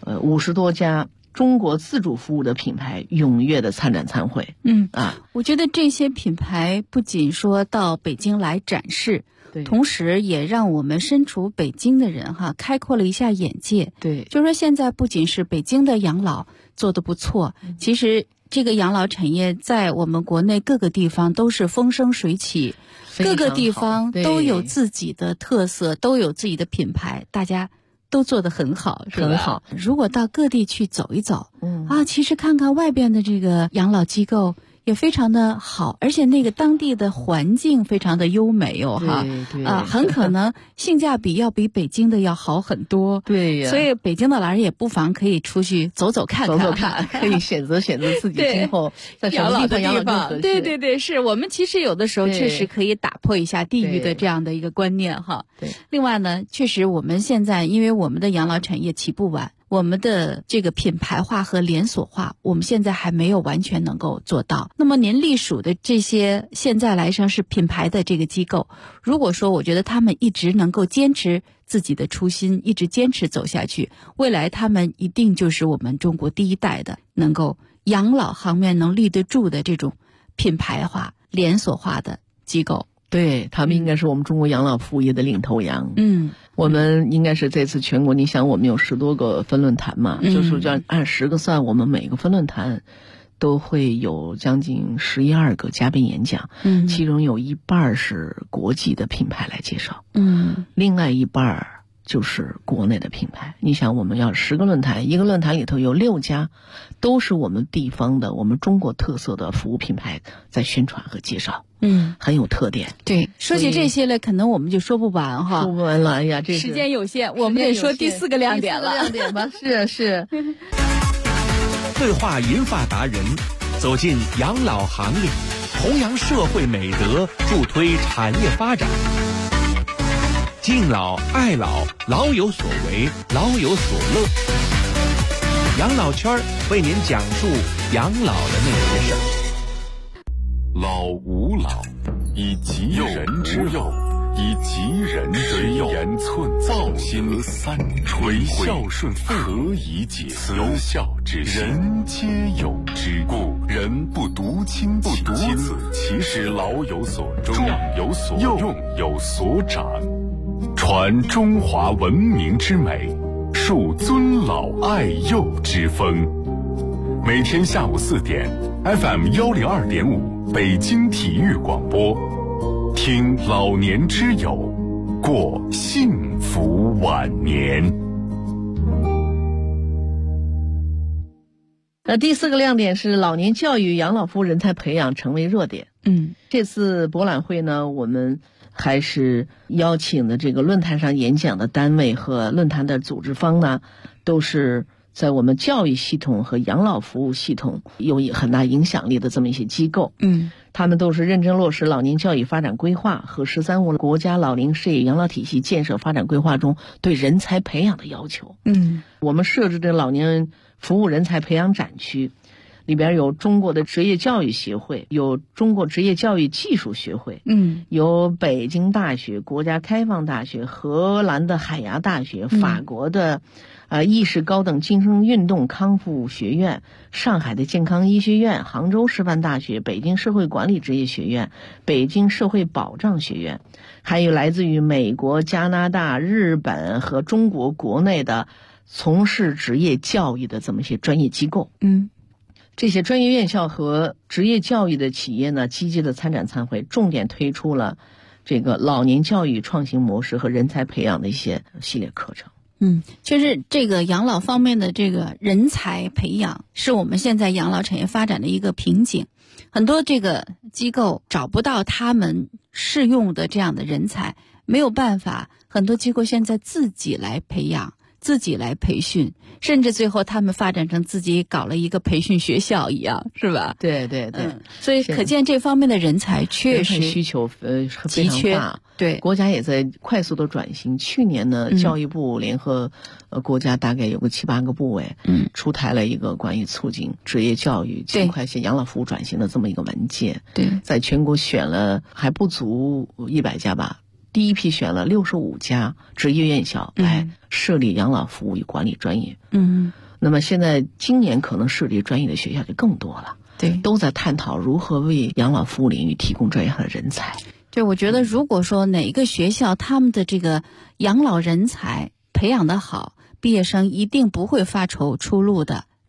50多家中国自主服务的品牌踊跃的参展参会。
我觉得这些品牌不仅说到北京来展示，同时也让我们身处北京的人开阔了一下眼界。
对，
就是说现在不仅是北京的养老做得不错，其实这个养老产业在我们国内各个地方都是风生水起，各个地方都有自己的特色，都有自己的品牌，大家都做得很好，是吧？
很好。
如果到各地去走一走，其实看看外边的这个养老机构也非常的好，而且那个当地的环境非常的优美很可能性价比要比北京的要好很多。
对呀，
所以北京的老人也不妨可以出去走走看看，
可以选择自己今后在什么地方养老更合适。
对，是我们其实有的时候确实可以打破一下地域的这样的一个观念哈。
对，
另外呢，确实我们现在因为我们的养老产业起步晚，我们的这个品牌化和连锁化，我们现在还没有完全能够做到。那么您隶属的这些现在来说是品牌的这个机构，如果说我觉得他们一直能够坚持自己的初心，一直坚持走下去，未来他们一定就是我们中国第一代的能够养老行业能立得住的这种品牌化、连锁化的机构。
对，他们应该是我们中国养老服务业的领头羊。我们应该是这次全国，你想我们有10多个分论坛嘛，就是这样按10个算，我们每个分论坛都会有将近11、12个嘉宾演讲，其中有一半是国际的品牌来介绍，另外一半就是国内的品牌。你想我们要10个论坛，一个论坛里头有6家都是我们地方的我们中国特色的服务品牌在宣传和介绍，很有特点。
对，说起这些来可能我们就说不完哈，
说不完了。哎呀，这
时间有限，我们得说第4个亮点了。
亮点吧，是
对话银发达人，走进养老行业，弘扬社会美德，助推产业发展。敬老爱老，老有所为，老有所乐。养老圈为您讲述养老的那些事儿。
老吾老，以及人之幼，以及人之幼，言寸抱心三垂孝顺何以解？慈孝之心，人皆有之。故人不独亲不独子，其实老有所终，壮有所用，有所长。传中华文明之美，树尊老爱幼之风。每天下午4点 ，FM 102.5，北京体育广播，听老年之友，过幸福晚年。
第4个亮点是老年教育、养老服务人才培养成为热点。这次博览会呢，我们还是邀请的这个论坛上演讲的单位和论坛的组织方呢，都是在我们教育系统和养老服务系统有很大影响力的这么一些机构。他们都是认真落实老年教育发展规划和“13+5”国家老龄事业养老体系建设发展规划中对人才培养的要求。我们设置的老年服务人才培养展区里边有中国的职业教育协会，有中国职业教育技术学会，有北京大学、国家开放大学、荷兰的海牙大学、法国的意式高等精神运动康复学院、上海的健康医学院、杭州师范大学、北京社会管理职业学院、北京社会保障学院，还有来自于美国、加拿大、日本和中国国内的从事职业教育的这么一些专业机构。这些专业院校和职业教育的企业呢，积极的参展参会，重点推出了这个老年教育创新模式和人才培养的一些系列课程。
确实这个养老方面的这个人才培养是我们现在养老产业发展的一个瓶颈，很多这个机构找不到他们适用的这样的人才，没有办法，很多机构现在自己来培养，自己来培训，甚至最后他们发展成自己搞了一个培训学校一样，是吧？
对，
所以可见这方面的人才确实
需求非常大。
对，
国家也在快速的转型。去年呢，教育部联合国家大概有个7、8个部委，出台了一个关于促进职业教育、尽快性养老服务转型的这么一个文件。
对，
在全国选了还不足100家吧。第一批选了65家职业院校来设立养老服务与管理专业。那么现在今年可能设立专业的学校就更多了。
对，
都在探讨如何为养老服务领域提供专业的人才。
对，我觉得如果说哪一个学校他们的这个养老人才培养得好，毕业生一定不会发愁出路的。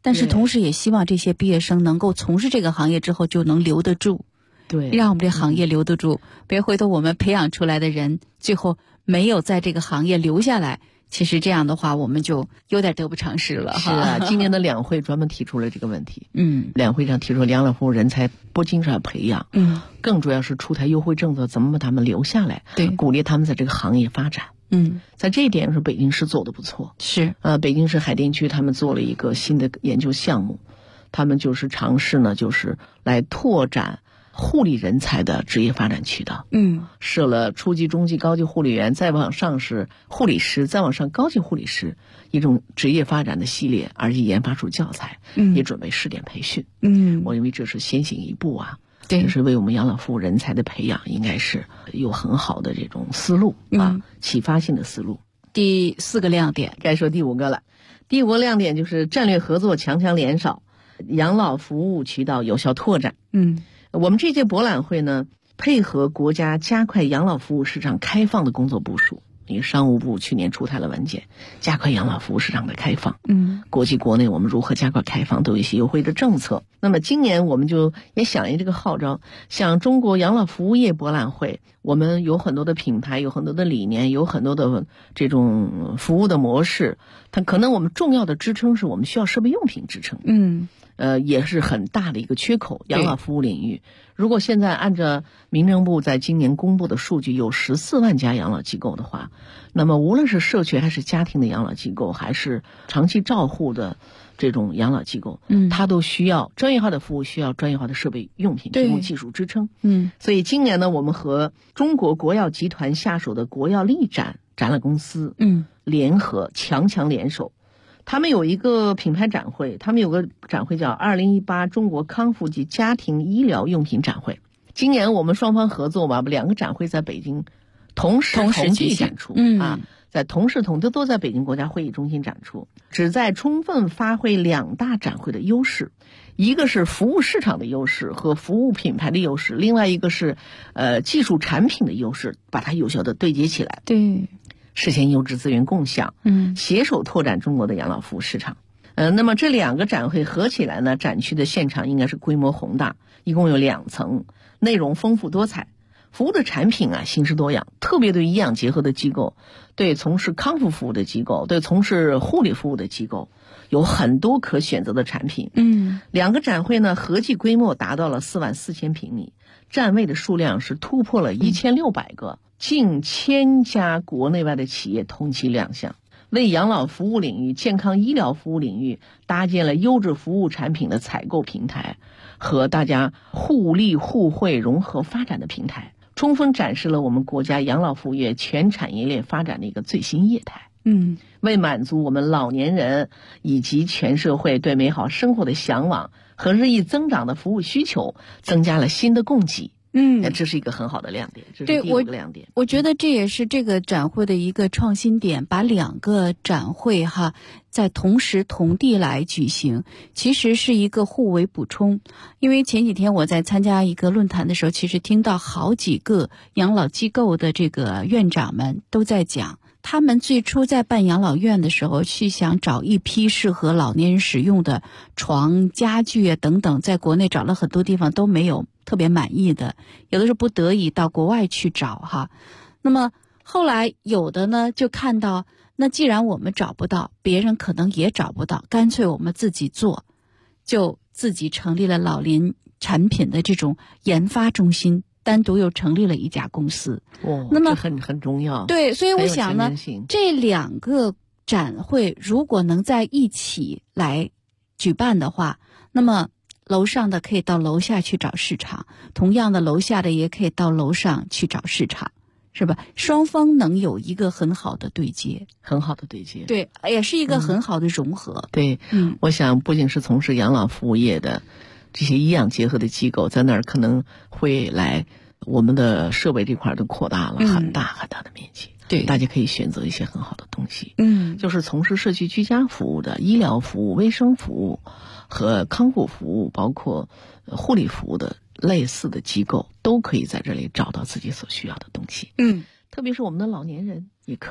但是同时也希望这些毕业生能够从事这个行业之后就能留得住，
对，
让我们这行业留得住，别回头我们培养出来的人最后没有在这个行业留下来。其实这样的话，我们就有点得不偿失了。
是啊，今年的两会专门提出了这个问题。两会上提出养老服务人才不仅是要培养，更主要是出台优惠政策，怎么把他们留下来，
对，
鼓励他们在这个行业发展。在这一点是北京市做的不错。
是，
北京市海淀区他们做了一个新的研究项目，他们就是尝试呢，就是来拓展护理人才的职业发展渠道。设了初级、中级、高级护理员，再往上是护理师，再往上高级护理师，一种职业发展的系列，而且研发出教材，也准备试点培训。我认为这是先行一步啊。对，这是为我们养老服务人才的培养，应该是有很好的这种思路啊，启发性的思路。
第4个亮点，
该说第5个了。第5个亮点就是战略合作强强联手，养老服务渠道有效拓展。我们这届博览会呢，配合国家加快养老服务市场开放的工作部署，因为商务部去年出台了文件，加快养老服务市场的开放。国际国内我们如何加快开放，都有一些优惠的政策。那么今年我们就也响应这个号召，像中国养老服务业博览会，我们有很多的品牌，有很多的理念，有很多的这种服务的模式。它可能我们重要的支撑是我们需要设备用品支撑。也是很大的一个缺口，养老服务领域。如果现在按照民政部在今年公布的数据，有14万家养老机构的话，那么无论是社区还是家庭的养老机构，还是长期照护的这种养老机构，它都需要专业化的服务，需要专业化的设备用品提供技术支撑。所以今年呢，我们和中国国药集团下属的国药力展展览公司联合强联手。他们有一个品牌展会，他们有个展会叫2018中国康复及家庭医疗用品展会。今年我们双方合作吧，2个展会在北京同时同地展出在同时都在北京国家会议中心展出，旨在充分发挥2大展会的优势，一个是服务市场的优势和服务品牌的优势，另外一个是技术产品的优势，把它有效的对接起来。
对，
实现优质资源共享，携手拓展中国的养老服务市场。那么这2个展会合起来呢，展区的现场应该是规模宏大，一共有2层，内容丰富多彩，服务的产品形式多样，特别对医养结合的机构，对从事康复服务的机构，对从事护理服务的机构，有很多可选择的产品。2个展会呢，合计规模达到了44000平米，站位的数量是突破了1600个。近1000家国内外的企业同期亮相，为养老服务领域、健康医疗服务领域搭建了优质服务产品的采购平台和大家互利互惠融合发展的平台，充分展示了我们国家养老服务业全产业链发展的一个最新业态。为满足我们老年人以及全社会对美好生活的向往和日益增长的服务需求，增加了新的供给。这是一个很好的亮点，这是第5个亮点。
我觉得这也是这个展会的一个创新点，把2个展会在同时同地来举行，其实是一个互为补充。因为前几天我在参加一个论坛的时候，其实听到好几个养老机构的这个院长们都在讲，他们最初在办养老院的时候，去想找一批适合老年人使用的床、家具等等，在国内找了很多地方都没有特别满意的，有的是不得已到国外去找那么后来有的呢，就看到那既然我们找不到，别人可能也找不到，干脆我们自己做，就自己成立了老龄产品的这种研发中心，单独又成立了一家公司。那么
这很重要。
对，所以我想呢，这2个展会如果能在一起来举办的话，那么楼上的可以到楼下去找市场，同样的楼下的也可以到楼上去找市场，是吧？双方能有一个很好的对接，
很好的对接。
对，也是一个很好的融合。
对，我想不仅是从事养老服务业的这些医养结合的机构，在那儿可能会来我们的设备这块都扩大了很大很大的面积。对，大家可以选择一些很好的东西。就是从事社区居家服务的、医疗服务、卫生服务和康复服务，包括护理服务的类似的机构，都可以在这里找到自己所需要的东西。特别是我们的老年人也可以。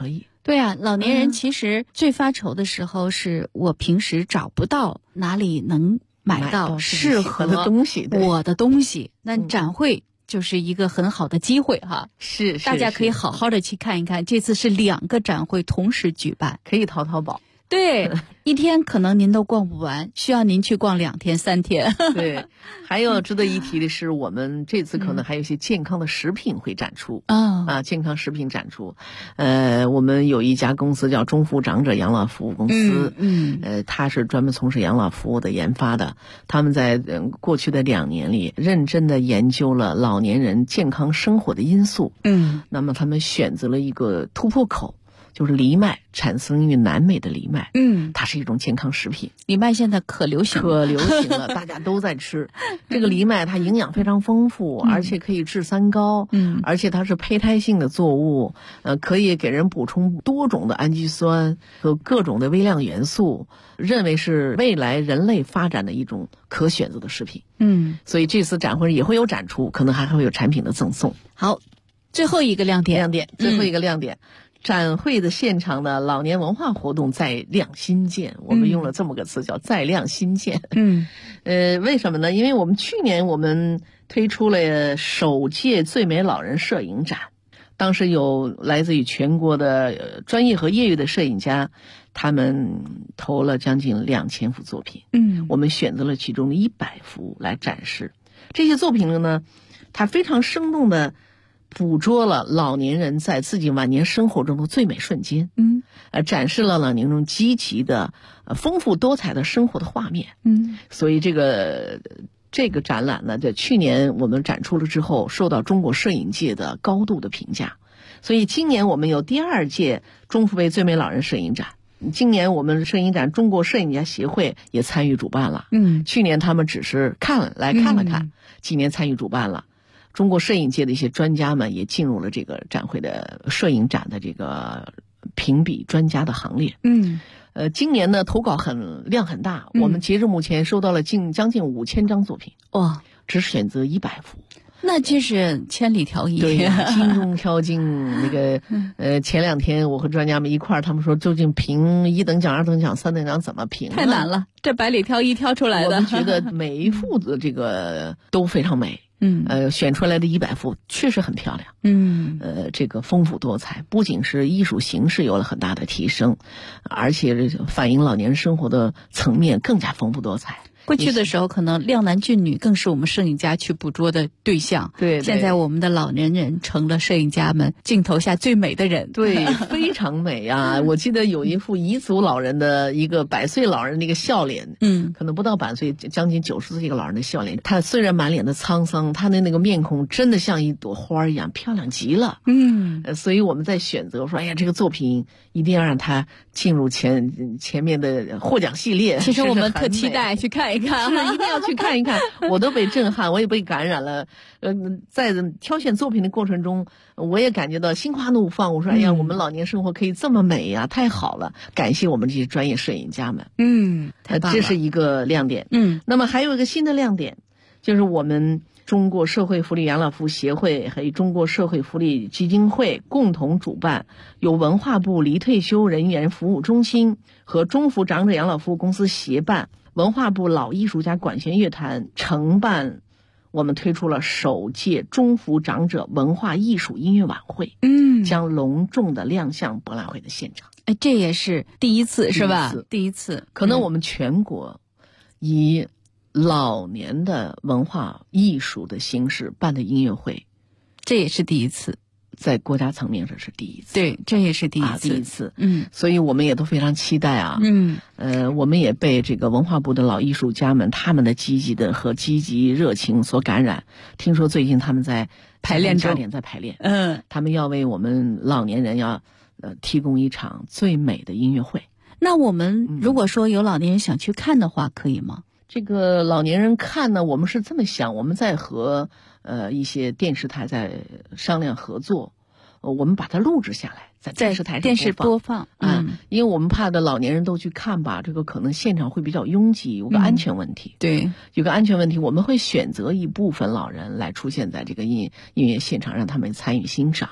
对啊，老年人其实最发愁的时候是我平时找不到哪里能买到适合
的东西，
我的东西。那展会就是一个很好的机会哈，
是
大家可以好好的去看一看。这次是2个展会同时举办，
可以淘宝。
对，一天可能您都逛不完，需要您去逛2天3天。
对，还有值得一提的是，我们这次可能还有一些健康的食品会展出健康食品展出。我们有一家公司叫中福长者养老服务公司，它是专门从事养老服务的研发的。他们在过去的2年里，认真的研究了老年人健康生活的因素。那么他们选择了一个突破口。就是藜麦，产生于南美的藜麦，它是一种健康食品。
藜麦现在可流行
了，大家都在吃。这个藜麦它营养非常丰富，而且可以治三高，而且它是胚胎性的作物，可以给人补充多种的氨基酸和各种的微量元素，认为是未来人类发展的一种可选择的食品。所以这次展会也会有展出，可能还会有产品的赠送。
好，最后一个亮点，
最后一个亮点。展会的现场的老年文化活动再亮新建，我们用了这么个词叫再亮新建。为什么呢？因为我们去年推出了首届最美老人摄影展，当时有来自于全国的专业和业余的摄影家，他们投了将近2000幅作品。我们选择了其中的100幅来展示。这些作品呢，它非常生动的捕捉了老年人在自己晚年生活中的最美瞬间，展示了老年人积极的、丰富多彩的生活的画面。所以这个展览呢，在去年我们展出了之后，受到中国摄影界的高度的评价。所以今年我们有第2届中福杯最美老人摄影展。今年我们摄影展中国摄影家协会也参与主办了。去年他们只是看了看，今年参与主办了。中国摄影界的一些专家们也进入了这个展会的摄影展的这个评比专家的行列。今年呢投稿量很大，我们截至目前收到了将近5000张作品。
哇，
只选择100幅。
那就是千里挑一。
对呀，金中挑金。那个前2天我和专家们一块儿，他们说究竟评1等奖、2等奖、3等奖怎么评？
太难了，这百里挑一挑出来的。
我们觉得每一幅的这个都非常美。选出来的100幅确实很漂亮。这个丰富多彩，不仅是艺术形式有了很大的提升，而且反映老年人生活的层面更加丰富多彩。
过去的时候，可能靓男俊女更是我们摄影家去捕捉的对象。
对，
现在我们的老年人成了摄影家们镜头下最美的人。
对，非常美啊！我记得有一幅彝族老人的一个100岁老人的一个笑脸，可能不到100岁，将近90岁一个老人的笑脸。他虽然满脸的沧桑，他的那个面孔真的像一朵花一样漂亮极了。所以我们在选择说，哎呀，这个作品一定要让他进入前面的获奖系列。
其实我们特期待去看一看，
是一定要去看一看。我都被震撼，我也被感染了。在挑选作品的过程中，我也感觉到心花怒放。我说，哎呀，我们老年生活可以这么美呀，太好了！感谢我们这些专业摄影家们。
太棒了，
这是一个亮点。那么还有一个新的亮点，就是我们中国社会福利养老服务协会和中国社会福利基金会共同主办，由文化部离退休人员服务中心和中福长者养老服务公司协办，文化部老艺术家管弦乐团承办，我们推出了首届中福长者文化艺术音乐晚会，将隆重的亮相博览会的现场。
这也是第一次是吧？第一次，
可能我们全国以老年的文化艺术的形式办的音乐会，
这也是第一次。
在国家层面上是第一次。
对，这也是第一
次。所以我们也都非常期待啊。我们也被这个文化部的老艺术家们他们的积极热情所感染。听说最近他们在
排练中，
加点在排练。他们要为我们老年人要提供一场最美的音乐会。
那我们如果说有老年人想去看的话，可以吗？
这个老年人看呢，我们是这么想，我们在和一些电视台在商量合作，我们把它录制下来，在电视台上
播放
因为我们怕的老年人都去看吧，这个可能现场会比较拥挤，有个安全问题。
对，
有个安全问题，我们会选择一部分老人来出现在这个音乐现场，让他们参与欣赏。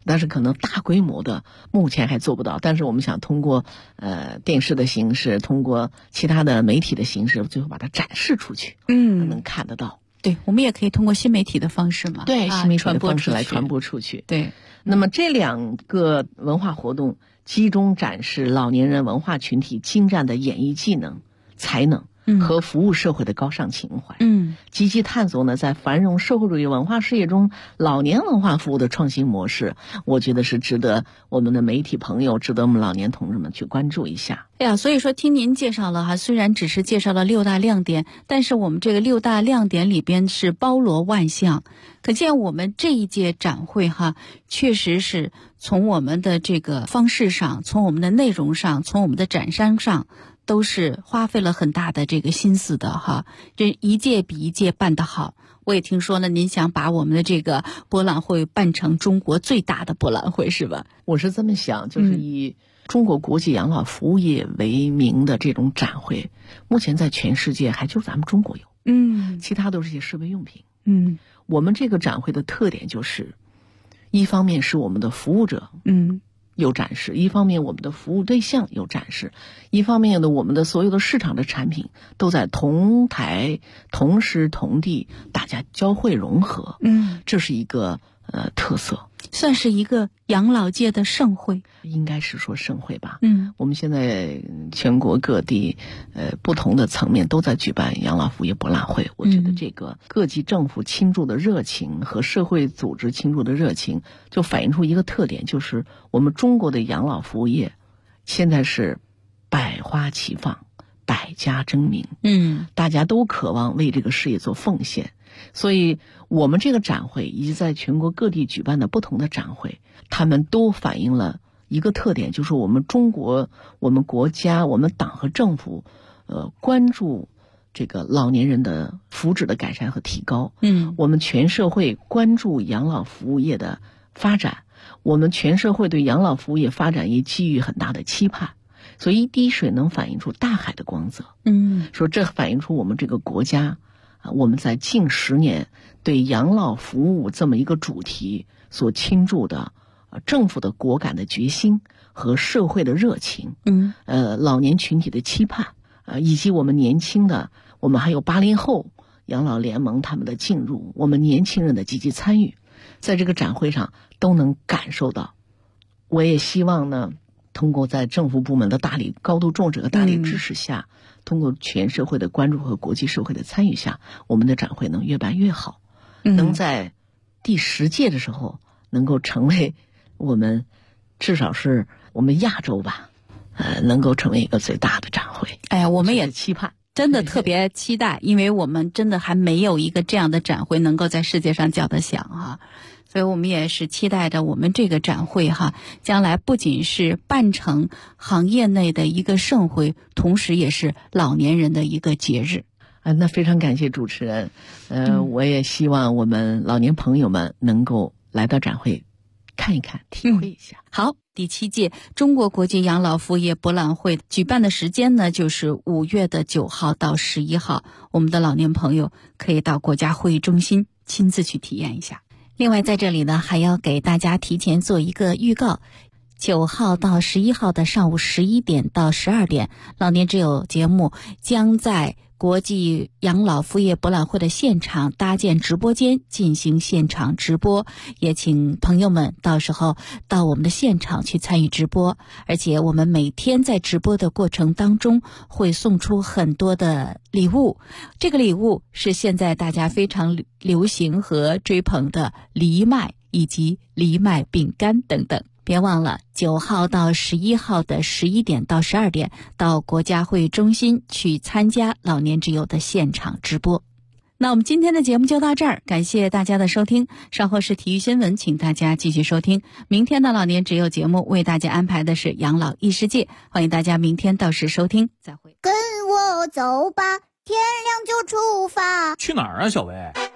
但是可能大规模的目前还做不到，但是我们想通过电视的形式，通过其他的媒体的形式，最后把它展示出去，能看得到。
对，我们也可以通过新媒体的方式嘛，
对，新媒体的方式来传播出去。
对，
那么这2个文化活动集中展示老年人文化群体精湛的演艺技能、才能和服务社会的高尚情怀，积极探索呢在繁荣社会主义文化事业中老年文化服务的创新模式，我觉得是值得我们的媒体朋友，值得我们老年同志们去关注一下。
所以说听您介绍了虽然只是介绍了6大亮点，但是我们这个6大亮点里边是包罗万象，可见我们这一届展会确实是从我们的这个方式上，从我们的内容上，从我们的展商上，都是花费了很大的这个心思的这一届比一届办得好。我也听说了，您想把我们的这个博览会办成中国最大的博览会是吧？
我是这么想，就是以中国国际养老服务业为名的这种展会，目前在全世界还就是咱们中国有，其他都是一些设备用品。我们这个展会的特点就是，一方面是我们的服务者，有展示，一方面我们的服务对象有展示，一方面的我们的所有的市场的产品都在同台同时同地，大家交汇融合，这是一个特色，
算是一个养老界的盛会，
应该是说盛会吧。我们现在全国各地不同的层面都在举办养老服务业博览会，我觉得这个各级政府倾注的热情和社会组织倾注的热情，就反映出一个特点，就是我们中国的养老服务业现在是百花齐放，百家争鸣，大家都渴望为这个事业做奉献。所以我们这个展会以及在全国各地举办的不同的展会，他们都反映了一个特点，就是我们中国、我们国家、我们党和政府关注这个老年人的福祉的改善和提高，我们全社会关注养老服务业的发展，我们全社会对养老服务业发展也寄予很大的期盼。所以一滴水能反映出大海的光泽，说这反映出我们这个国家我们在近10年对养老服务这么一个主题所倾注的政府的果敢的决心和社会的热情，老年群体的期盼，以及我们年轻的，我们还有80后养老联盟他们的进入，我们年轻人的积极参与，在这个展会上都能感受到。我也希望呢，通过在政府部门的高度重视和大力支持下，通过全社会的关注和国际社会的参与下，我们的展会能越办越好，能在第10届的时候能够成为我们至少是我们亚洲吧，能够成为一个最大的展会。
我们也
期盼，
真的特别期待，因为我们真的还没有一个这样的展会能够在世界上叫得响所以我们也是期待着我们这个展会将来不仅是办成行业内的一个盛会，同时也是老年人的一个节日。
那非常感谢主持人，我也希望我们老年朋友们能够来到展会看一看，体会一下。
好，第7届中国国际养老服务业博览会举办的时间呢，就是5月9号到11号，我们的老年朋友可以到国家会议中心亲自去体验一下。另外在这里呢，还要给大家提前做一个预告，9号到11号的上午11点到12点，老年之友节目将在国际养老服务业博览会的现场搭建直播间进行现场直播，也请朋友们到时候到我们的现场去参与直播。而且我们每天在直播的过程当中会送出很多的礼物，这个礼物是现在大家非常流行和追捧的藜麦以及藜麦饼干等等。别忘了9号到11号的11点到12点到国家会议中心去参加老年之友的现场直播。那我们今天的节目就到这儿，感谢大家的收听，稍后是体育新闻，请大家继续收听。明天的老年之友节目为大家安排的是养老异世界，欢迎大家明天到时收听，再会。
跟我走吧，天亮就出发。
去哪儿啊，小薇？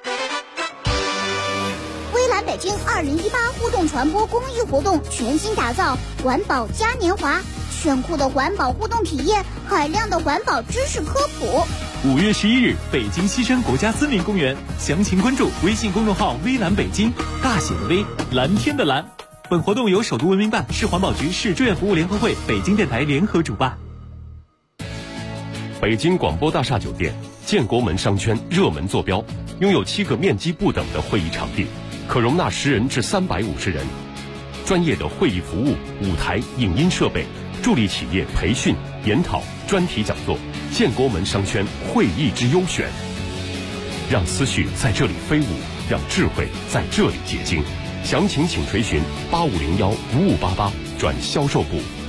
微蓝北京2018互动传播公益活动全新打造环保嘉年华，炫酷的环保互动体验，海量的环保知识科普。
5月11日，北京西山国家森林公园，详情关注微信公众号微蓝北京，大写的微，蓝天的蓝。
本活动由首都文明办、市环保局、市志愿服务联合会、北京电台联合主办。
北京广播大厦酒店建国门商圈热门坐标，拥有7个面积不等的会议场地，可容纳10人至350人。专业的会议服务、舞台、影音设备，助力企业培训、研讨、专题讲座。建国门商圈会议之优选，让思绪在这里飞舞，让智慧在这里结晶。详情请垂询85015588转销售部。